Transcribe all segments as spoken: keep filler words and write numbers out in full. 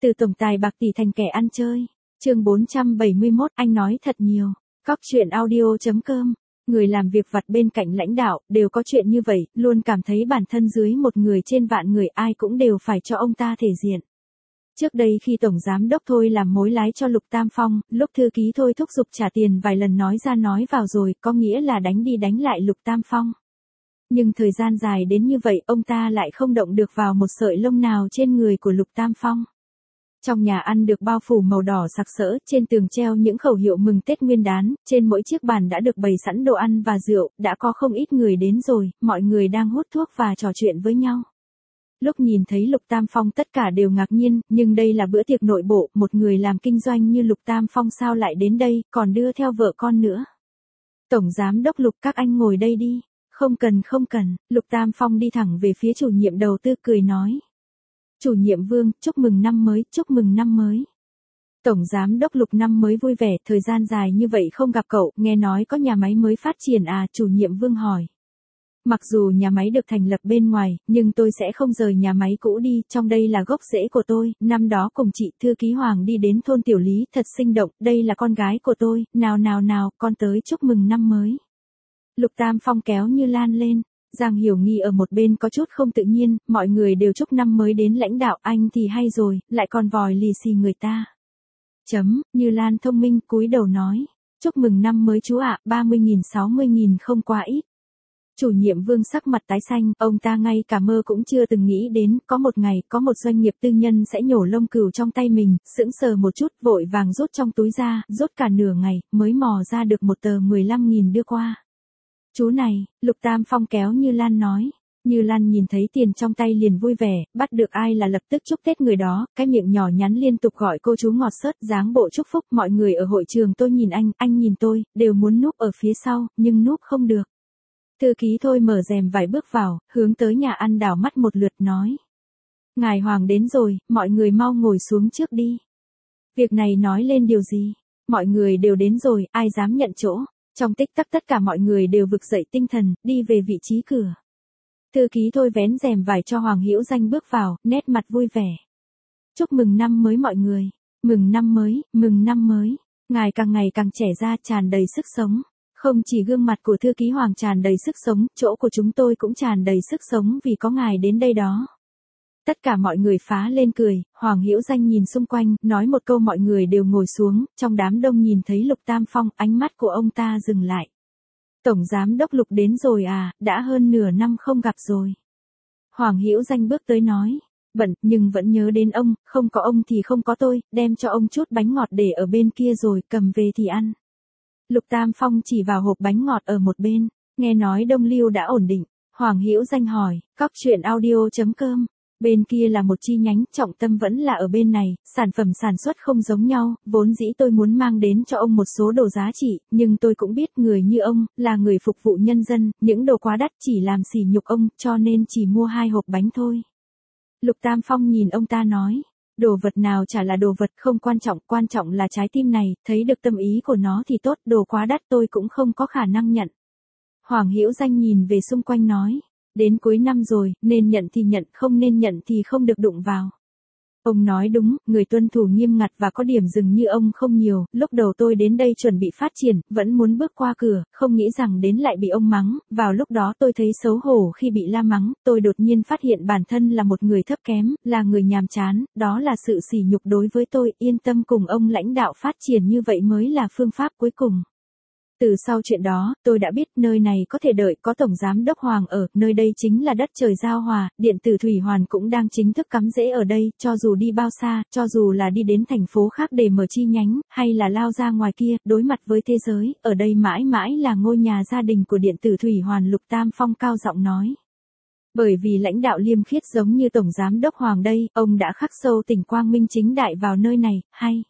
Từ tổng tài bạc tỷ thành kẻ ăn chơi. Chương bốn trăm bảy mươi mốt, anh nói thật nhiều. Cóc truyện audio chấm com. Người làm việc vặt bên cạnh lãnh đạo đều có chuyện như vậy, luôn cảm thấy bản thân dưới một người trên vạn người, ai cũng đều phải cho ông ta thể diện. Trước đây khi tổng giám đốc Thôi làm mối lái cho Lục Tam Phong, lúc thư ký Thôi thúc giục trả tiền vài lần nói ra nói vào rồi, có nghĩa là đánh đi đánh lại Lục Tam Phong. Nhưng thời gian dài đến như vậy, ông ta lại không động được vào một sợi lông nào trên người của Lục Tam Phong. Trong nhà ăn được bao phủ màu đỏ sặc sỡ, trên tường treo những khẩu hiệu mừng Tết Nguyên đán, trên mỗi chiếc bàn đã được bày sẵn đồ ăn và rượu, đã có không ít người đến rồi, mọi người đang hút thuốc và trò chuyện với nhau. Lúc nhìn thấy Lục Tam Phong tất cả đều ngạc nhiên, nhưng đây là bữa tiệc nội bộ, một người làm kinh doanh như Lục Tam Phong sao lại đến đây, còn đưa theo vợ con nữa. Tổng giám đốc Lục, các anh ngồi đây đi. Không cần không cần, Lục Tam Phong đi thẳng về phía chủ nhiệm đầu tư cười nói. Chủ nhiệm Vương, chúc mừng năm mới, chúc mừng năm mới. Tổng giám đốc Lục, năm mới vui vẻ, thời gian dài như vậy không gặp cậu, nghe nói có nhà máy mới phát triển à, chủ nhiệm Vương hỏi. Mặc dù nhà máy được thành lập bên ngoài, nhưng tôi sẽ không rời nhà máy cũ đi, trong đây là gốc rễ của tôi, năm đó cùng chị thư ký Hoàng đi đến thôn Tiểu Lý, thật sinh động, đây là con gái của tôi, nào nào nào, con tới chúc mừng năm mới. Lục Tam Phong kéo Như Lan lên, Giang Hiểu Nghi ở một bên có chút không tự nhiên, mọi người đều chúc năm mới đến lãnh đạo, anh thì hay rồi, lại còn vòi lì xì người ta. Chấm, Như Lan thông minh cúi đầu nói, chúc mừng năm mới chú ạ, ba mươi nghìn sáu mươi nghìn không quá ít. Chủ nhiệm Vương sắc mặt tái xanh, ông ta ngay cả mơ cũng chưa từng nghĩ đến, có một ngày, có một doanh nghiệp tư nhân sẽ nhổ lông cừu trong tay mình, sững sờ một chút, vội vàng rút trong túi ra, rút cả nửa ngày, mới mò ra được một tờ mười lăm nghìn đưa qua. Chú này, Lục Tam Phong kéo Như Lan nói. Như Lan nhìn thấy tiền trong tay liền vui vẻ, bắt được ai là lập tức chúc Tết người đó, cái miệng nhỏ nhắn liên tục gọi cô chú ngọt xớt, dáng bộ chúc phúc. Mọi người ở hội trường tôi nhìn anh, anh nhìn tôi, đều muốn núp ở phía sau, nhưng núp không được. Thư ký Thôi mở rèm vài bước vào, hướng tới nhà ăn đảo mắt một lượt nói. Ngài Hoàng đến rồi, mọi người mau ngồi xuống trước đi. Việc này nói lên điều gì? Mọi người đều đến rồi, ai dám nhận chỗ? Trong tích tắc tất cả mọi người đều vực dậy tinh thần, đi về vị trí cửa. Thư ký Thôi vén rèm vải cho Hoàng Hữu Danh bước vào, nét mặt vui vẻ. Chúc mừng năm mới mọi người, mừng năm mới, mừng năm mới, ngài càng ngày càng trẻ ra, tràn đầy sức sống. Không chỉ gương mặt của thư ký Hoàng tràn đầy sức sống, chỗ của chúng tôi cũng tràn đầy sức sống vì có ngài đến đây đó. Tất cả mọi người phá lên cười, Hoàng Hữu Danh nhìn xung quanh, nói một câu mọi người đều ngồi xuống, trong đám đông nhìn thấy Lục Tam Phong, ánh mắt của ông ta dừng lại. Tổng giám đốc Lục đến rồi à, đã hơn nửa năm không gặp rồi. Hoàng Hữu Danh bước tới nói, bận, nhưng vẫn nhớ đến ông, không có ông thì không có tôi, đem cho ông chút bánh ngọt để ở bên kia rồi, cầm về thì ăn. Lục Tam Phong chỉ vào hộp bánh ngọt ở một bên, nghe nói Đông Lưu đã ổn định, Hoàng Hữu Danh hỏi, cóc truyện audio chấm com. Bên kia là một chi nhánh, trọng tâm vẫn là ở bên này, sản phẩm sản xuất không giống nhau, vốn dĩ tôi muốn mang đến cho ông một số đồ giá trị, nhưng tôi cũng biết người như ông, là người phục vụ nhân dân, những đồ quá đắt chỉ làm sỉ nhục ông, cho nên chỉ mua hai hộp bánh thôi. Lục Tam Phong nhìn ông ta nói, đồ vật nào chả là đồ vật, không quan trọng, quan trọng là trái tim này, thấy được tâm ý của nó thì tốt, đồ quá đắt tôi cũng không có khả năng nhận. Hoàng Hữu Danh nhìn về xung quanh nói. Đến cuối năm rồi, nên nhận thì nhận, không nên nhận thì không được đụng vào. Ông nói đúng, người tuân thủ nghiêm ngặt và có điểm dừng như ông không nhiều, lúc đầu tôi đến đây chuẩn bị phát triển, vẫn muốn bước qua cửa, không nghĩ rằng đến lại bị ông mắng, vào lúc đó tôi thấy xấu hổ khi bị la mắng, tôi đột nhiên phát hiện bản thân là một người thấp kém, là người nhàm chán, đó là sự sỉ nhục đối với tôi, yên tâm cùng ông lãnh đạo phát triển như vậy mới là phương pháp cuối cùng. Từ sau chuyện đó, tôi đã biết nơi này có thể đợi, có Tổng Giám đốc Hoàng ở, nơi đây chính là đất trời giao hòa, điện tử Thủy Hoàn cũng đang chính thức cắm rễ ở đây, cho dù đi bao xa, cho dù là đi đến thành phố khác để mở chi nhánh, hay là lao ra ngoài kia, đối mặt với thế giới, ở đây mãi mãi là ngôi nhà gia đình của điện tử Thủy Hoàn. Lục Tam Phong cao giọng nói. Bởi vì lãnh đạo liêm khiết giống như Tổng Giám đốc Hoàng đây, ông đã khắc sâu tình quang minh chính đại vào nơi này, hay.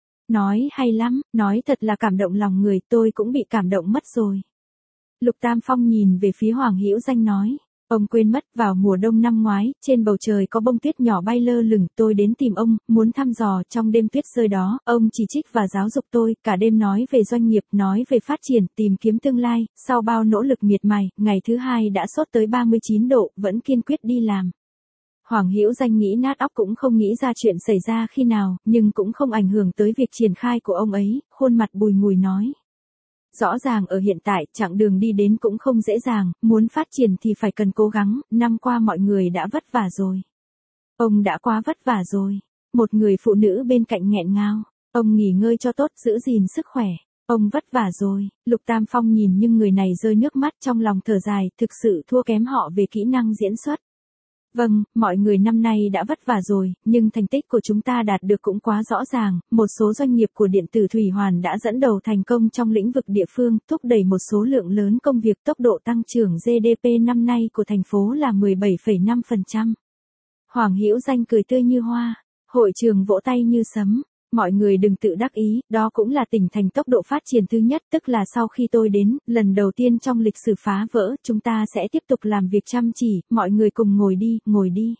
Nói hay lắm, nói thật là cảm động lòng người, tôi cũng bị cảm động mất rồi. Lục Tam Phong nhìn về phía Hoàng Hữu Danh nói, ông quên mất, vào mùa đông năm ngoái, trên bầu trời có bông tuyết nhỏ bay lơ lửng, tôi đến tìm ông, muốn thăm dò, trong đêm tuyết rơi đó, ông chỉ trích và giáo dục tôi, cả đêm nói về doanh nghiệp, nói về phát triển, tìm kiếm tương lai, sau bao nỗ lực miệt mài, ngày thứ hai đã sốt tới ba mươi chín độ, vẫn kiên quyết đi làm. Hoàng Hữu Danh nghĩ nát óc cũng không nghĩ ra chuyện xảy ra khi nào, nhưng cũng không ảnh hưởng tới việc triển khai của ông ấy, khuôn mặt bùi ngùi nói. Rõ ràng ở hiện tại, chặng đường đi đến cũng không dễ dàng, muốn phát triển thì phải cần cố gắng, năm qua mọi người đã vất vả rồi. Ông đã quá vất vả rồi. Một người phụ nữ bên cạnh nghẹn ngào. Ông nghỉ ngơi cho tốt, giữ gìn sức khỏe. Ông vất vả rồi. Lục Tam Phong nhìn nhưng người này rơi nước mắt trong lòng thở dài, thực sự thua kém họ về kỹ năng diễn xuất. Vâng, mọi người năm nay đã vất vả rồi, nhưng thành tích của chúng ta đạt được cũng quá rõ ràng, một số doanh nghiệp của điện tử Thủy Hoàn đã dẫn đầu thành công trong lĩnh vực địa phương, thúc đẩy một số lượng lớn công việc. Tốc độ tăng trưởng giê đê pê năm nay của thành phố là mười bảy phẩy năm phần trăm. Hoàng Hữu Danh cười tươi như hoa, hội trường vỗ tay như sấm. Mọi người đừng tự đắc ý, đó cũng là tỉnh thành tốc độ phát triển thứ nhất, tức là sau khi tôi đến, lần đầu tiên trong lịch sử phá vỡ, chúng ta sẽ tiếp tục làm việc chăm chỉ, mọi người cùng ngồi đi, ngồi đi.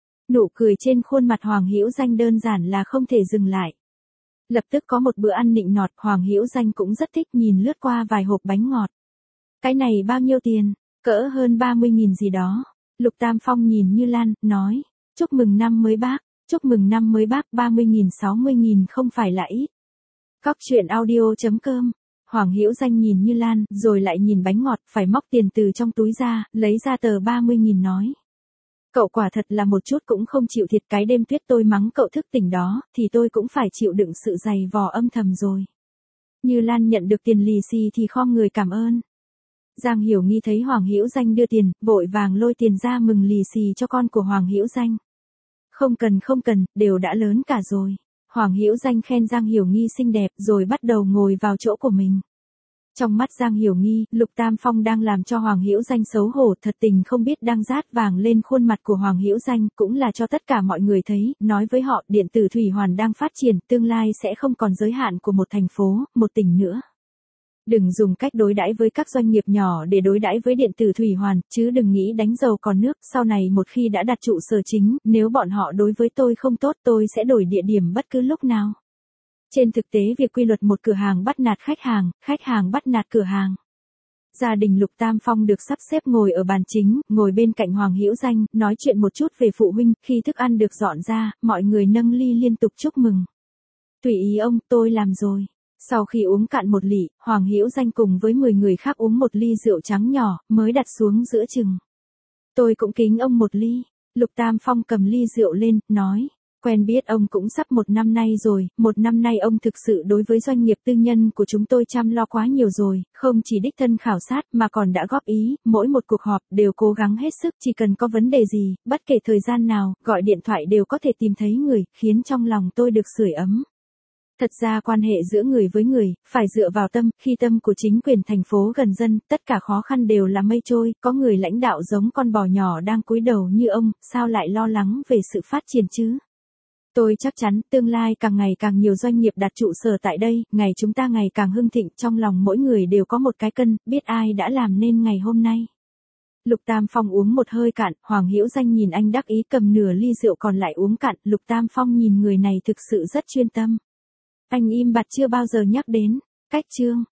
Nụ cười trên khuôn mặt Hoàng Hữu Danh đơn giản là không thể dừng lại. Lập tức có một bữa ăn nịnh nọt, Hoàng Hữu Danh cũng rất thích, nhìn lướt qua vài hộp bánh ngọt. Cái này bao nhiêu tiền? Cỡ hơn ba mươi nghìn gì đó. Lục Tam Phong nhìn Như Lan, nói, chúc mừng năm mới bác. Chúc mừng năm mới bác, ba mươi nghìn sáu mươi nghìn không phải là ít. Cóc truyện audio chấm com. Hoàng Hữu Danh nhìn Như Lan, rồi lại nhìn bánh ngọt, phải móc tiền từ trong túi ra, lấy ra tờ ba mươi nghìn nói. Cậu quả thật là một chút cũng không chịu thiệt, cái đêm tuyết tôi mắng cậu thức tỉnh đó, thì tôi cũng phải chịu đựng sự dày vò âm thầm rồi. Như Lan nhận được tiền lì xì thì khom người cảm ơn. Giang Hiểu Nghi thấy Hoàng Hữu Danh đưa tiền, vội vàng lôi tiền ra mừng lì xì cho con của Hoàng Hữu Danh. Không cần không cần, đều đã lớn cả rồi. Hoàng Hữu Danh khen Giang Hiểu Nghi xinh đẹp rồi bắt đầu ngồi vào chỗ của mình. Trong mắt Giang Hiểu Nghi, Lục Tam Phong đang làm cho Hoàng Hữu Danh xấu hổ, thật tình không biết đang rát vàng lên khuôn mặt của Hoàng Hữu Danh, cũng là cho tất cả mọi người thấy, nói với họ, điện tử Thủy Hoàn đang phát triển, tương lai sẽ không còn giới hạn của một thành phố, một tỉnh nữa. Đừng dùng cách đối đãi với các doanh nghiệp nhỏ để đối đãi với điện tử Thủy Hoàn, chứ đừng nghĩ đánh dầu còn nước, sau này một khi đã đặt trụ sở chính, nếu bọn họ đối với tôi không tốt tôi sẽ đổi địa điểm bất cứ lúc nào. Trên thực tế việc quy luật một cửa hàng bắt nạt khách hàng, khách hàng bắt nạt cửa hàng. Gia đình Lục Tam Phong được sắp xếp ngồi ở bàn chính, ngồi bên cạnh Hoàng Hữu Danh, nói chuyện một chút về phụ huynh, khi thức ăn được dọn ra, mọi người nâng ly liên tục chúc mừng. Tùy ý ông, tôi làm rồi. Sau khi uống cạn một lị, Hoàng Hữu Danh cùng với mười người khác uống một ly rượu trắng nhỏ, mới đặt xuống giữa chừng. Tôi cũng kính ông một ly. Lục Tam Phong cầm ly rượu lên, nói. Quen biết ông cũng sắp một năm nay rồi, một năm nay ông thực sự đối với doanh nghiệp tư nhân của chúng tôi chăm lo quá nhiều rồi, không chỉ đích thân khảo sát mà còn đã góp ý, mỗi một cuộc họp đều cố gắng hết sức, chỉ cần có vấn đề gì, bất kể thời gian nào, gọi điện thoại đều có thể tìm thấy người, khiến trong lòng tôi được sưởi ấm. Thật ra quan hệ giữa người với người, phải dựa vào tâm, khi tâm của chính quyền thành phố gần dân, tất cả khó khăn đều là mây trôi, có người lãnh đạo giống con bò nhỏ đang cúi đầu như ông, sao lại lo lắng về sự phát triển chứ? Tôi chắc chắn, tương lai càng ngày càng nhiều doanh nghiệp đặt trụ sở tại đây, ngày chúng ta ngày càng hưng thịnh, trong lòng mỗi người đều có một cái cân, biết ai đã làm nên ngày hôm nay. Lục Tam Phong uống một hơi cạn, Hoàng Hữu Danh nhìn anh đắc ý cầm nửa ly rượu còn lại uống cạn, Lục Tam Phong nhìn người này thực sự rất chuyên tâm. Anh im bặt chưa bao giờ nhắc đến. Cách chương.